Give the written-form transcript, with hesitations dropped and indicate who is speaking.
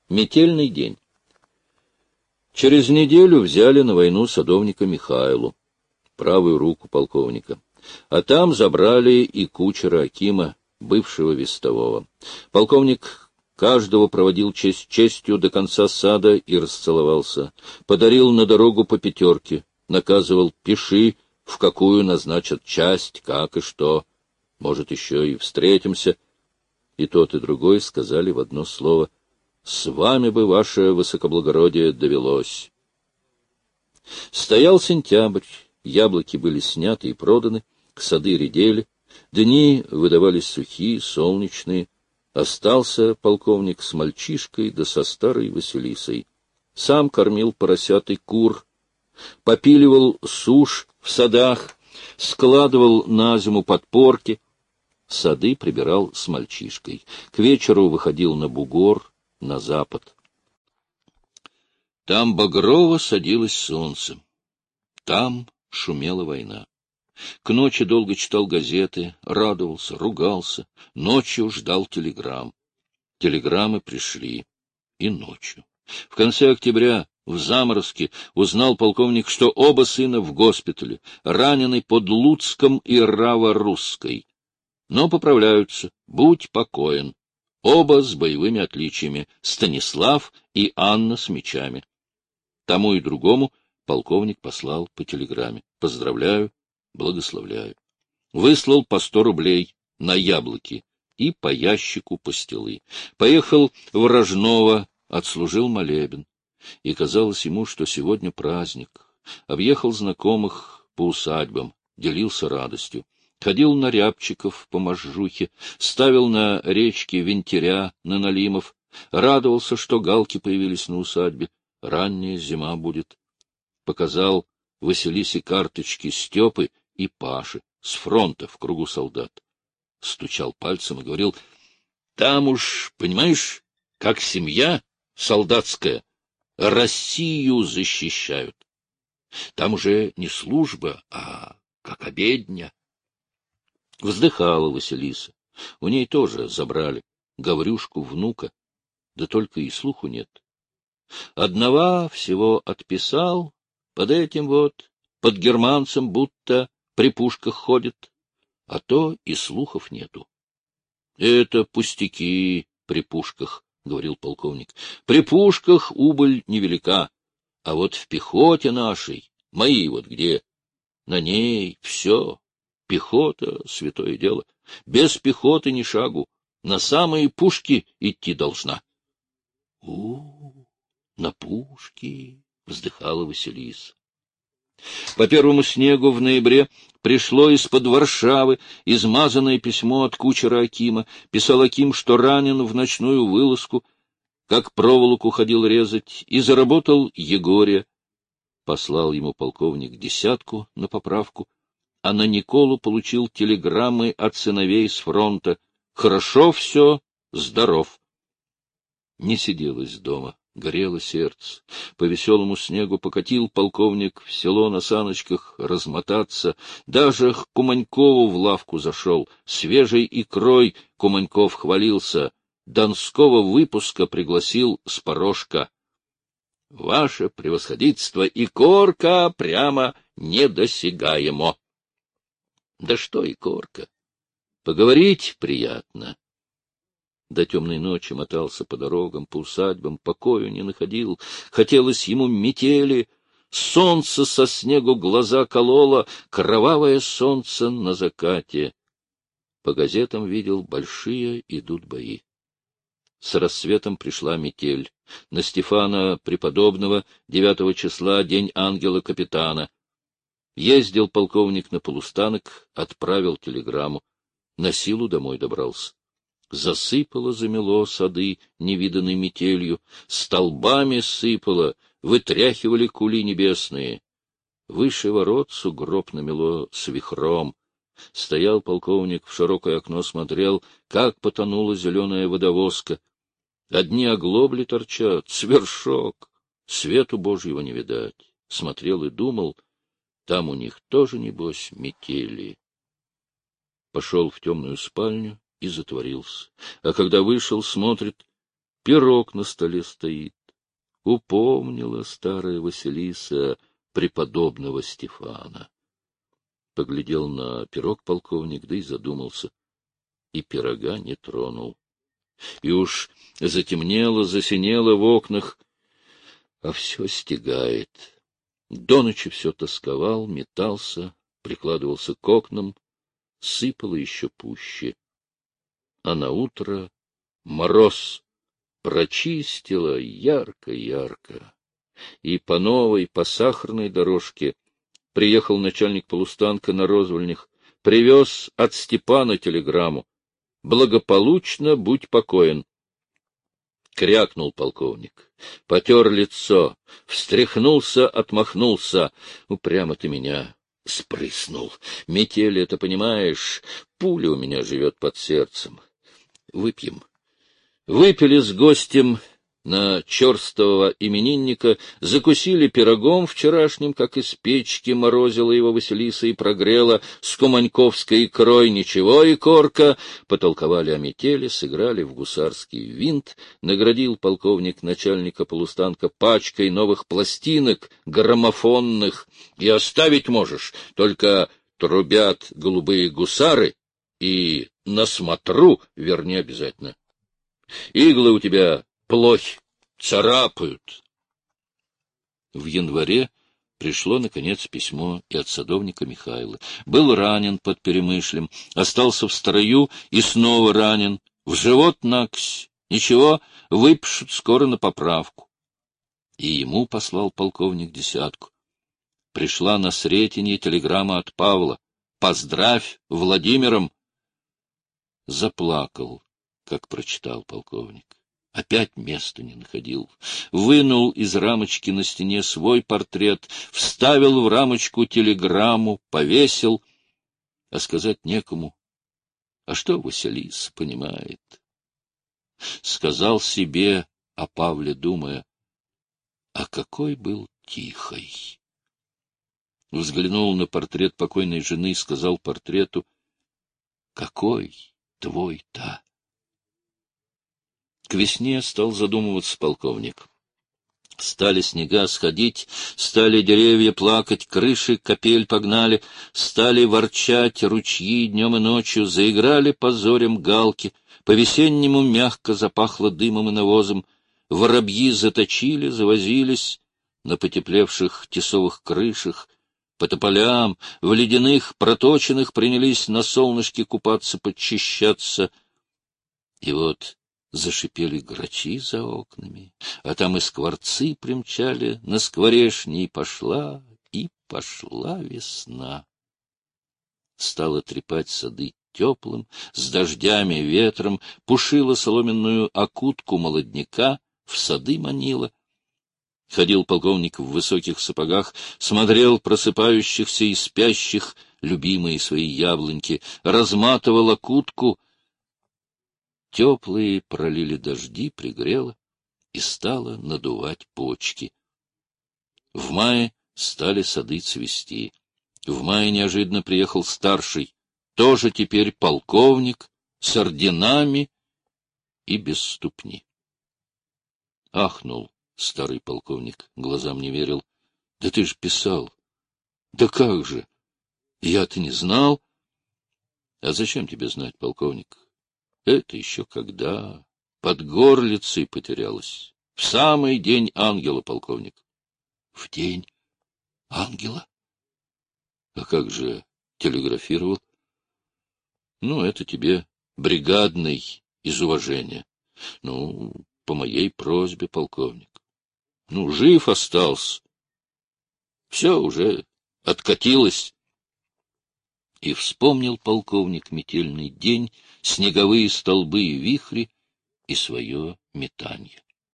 Speaker 1: Метельный день. Через неделю взяли на войну садовника Михайлу, правую руку полковника. А там забрали и кучера Акима, бывшего вестового. Полковник каждого проводил честь честью до конца сада и расцеловался. Подарил на дорогу по 5, наказывал: пиши, в какую назначат часть, как и что. Может, еще и встретимся. И тот, и другой сказали в одно слово: с вами бы, ваше высокоблагородие, довелось. Стоял сентябрь, яблоки были сняты и проданы, сады редели, дни выдавались сухие, солнечные. Остался полковник с мальчишкой да со старой Василисой. Сам кормил поросят и кур, попиливал сушь в садах, складывал на зиму подпорки. Сады прибирал с мальчишкой. К вечеру выходил на бугор, на запад. Там багрово садилось солнце. Там шумела война. К ночи долго читал газеты, радовался, ругался. Ночью ждал телеграмм. Телеграммы пришли. И ночью. В конце октября, в заморозке, узнал полковник, что оба сына в госпитале, ранены под Луцком и Раво-Русской. Но поправляются, будь покоен. Оба с боевыми отличиями, Станислав и Анна с мечами. Тому и другому полковник послал по телеграмме: поздравляю, благословляю. Выслал по 100 рублей на яблоки и по ящику пастилы. Поехал в Рожново, отслужил молебен. И казалось ему, что сегодня праздник. Объехал знакомых по усадьбам, делился радостью. Ходил на Рябчиков по Можжухе, ставил на речке винтиря на Налимов, радовался, что галки появились на усадьбе. Ранняя зима будет. Показал Василисе карточки Степы и Паши с фронта в кругу солдат. Стучал пальцем и говорил: там уж, понимаешь, как семья солдатская, Россию защищают. Там уже не служба, а как обедня. Вздыхала Василиса. У ней тоже забрали Гаврюшку, внука, да только и слуху нет. Одного всего отписал, под этим вот, под германцем будто при пушках ходит, а то и слухов нету. — Это пустяки при пушках, — говорил полковник. — При пушках убыль невелика, а вот в пехоте нашей, мои вот где, на ней все. Пехота — святое дело. Без пехоты ни шагу. На самые пушки идти должна. — на пушки! — вздыхала Василиса. По первому снегу в ноябре пришло из-под Варшавы измазанное письмо от кучера Акима. Писал Аким, что ранен в ночную вылазку, как проволоку ходил резать, и заработал Егория. Послал ему полковник 10 на поправку, а на Николу получил телеграммы от сыновей с фронта: хорошо все, здоров. Не сиделось дома, горело сердце. По веселому снегу покатил полковник в село на саночках размотаться, даже к Куманькову в лавку зашел. Свежей икрой Куманьков хвалился, донского выпуска пригласил с порожка. — Ваше превосходительство, икорка прямо недосягаемо. Да что икорка? Поговорить приятно. До темной ночи мотался по дорогам, по усадьбам, покою не находил. Хотелось ему метели, солнце со снегу глаза кололо, кровавое солнце на закате. По газетам видел, большие идут бои. С рассветом пришла метель. На Стефана Преподобного 9 числа день ангела-капитана. Ездил полковник на полустанок, отправил телеграмму. На силу домой добрался. Засыпало, замело сады невиданной метелью, столбами сыпало, вытряхивали кули небесные. Выше ворот сугроб намело с вихром. Стоял полковник в широкое окно, смотрел, как потонула зеленая водовозка. Одни оглобли торчат, свершок, свету Божьего не видать. Смотрел и думал, там у них тоже, небось, метели. Пошел в темную спальню и затворился. А когда вышел, смотрит, пирог на столе стоит. Упомнила старая Василиса преподобного Стефана. Поглядел на пирог полковник, да и задумался. И пирога не тронул. И уж затемнело, засинело в окнах, а все стегает. До ночи все тосковал, метался, прикладывался к окнам, сыпало еще пуще. А наутро мороз прочистило ярко-ярко. И по новой, по сахарной дорожке приехал начальник полустанка на розвольнях, привез от Степана телеграмму: «Благополучно будь покоен». Крякнул полковник, потер лицо, встряхнулся, отмахнулся. Упрямо ты меня спрыснул. Метель, это понимаешь, пуля у меня живет под сердцем. Выпьем. Выпили с гостем на черстового именинника, закусили пирогом вчерашним, как из печки морозила его Василиса и прогрела, с куманьковской икрой ничего, и корка, потолковали о метели, сыграли в гусарский винт, наградил полковник начальника полустанка пачкой новых пластинок граммофонных, и оставить можешь, только трубят голубые гусары, и на смотру верни обязательно. Иглы у тебя плохи, царапают. В январе пришло, наконец, письмо и от садовника Михайла. Был ранен под Перемышлем, остался в строю и снова ранен. В живот накось. Ничего, выпишут скоро на поправку. И ему послал полковник десятку. Пришла на Сретенье телеграмма от Павла: «Поздравь Владимиром». Заплакал, как прочитал полковник. Опять места не находил. Вынул из рамочки на стене свой портрет, вставил в рамочку телеграмму, повесил. А сказать некому. А что Василиса понимает? Сказал себе о Павле, думая, а какой был тихой. Взглянул на портрет покойной жены и сказал портрету: какой твой-то? К весне стал задумываться полковник. Стали снега сходить, стали деревья плакать, крыши капель погнали, стали ворчать ручьи днем и ночью, заиграли по зорям галки, по-весеннему мягко запахло дымом и навозом, воробьи заточили, завозились на потеплевших тесовых крышах, по тополям, в ледяных проточенных принялись на солнышке купаться, подчищаться. И вот зашипели грачи за окнами, а там и скворцы примчали на скворечни, и пошла весна. Стала трепать сады теплым, с дождями, ветром, пушила соломенную окутку молодняка, в сады манила. Ходил полковник в высоких сапогах, смотрел просыпающихся и спящих любимые свои яблоньки, разматывал окутку. Теплые пролили дожди, пригрело, и стало надувать почки. В мае стали сады цвести. В мае неожиданно приехал старший, тоже теперь полковник, с орденами и без ступни. Ахнул старый полковник, глазам не верил. — Да ты ж писал. — Да как же? Я-то не знал. — А зачем тебе знать, полковник? Это еще когда? Под горлицей потерялась. В самый день ангела, полковник. — В день ангела? А как же телеграфировал? — Ну, это тебе бригадный из уважения. Ну, по моей просьбе, полковник. Ну, жив остался. Все уже откатилось. И вспомнил полковник метельный день, снеговые столбы и вихри и свое метанье.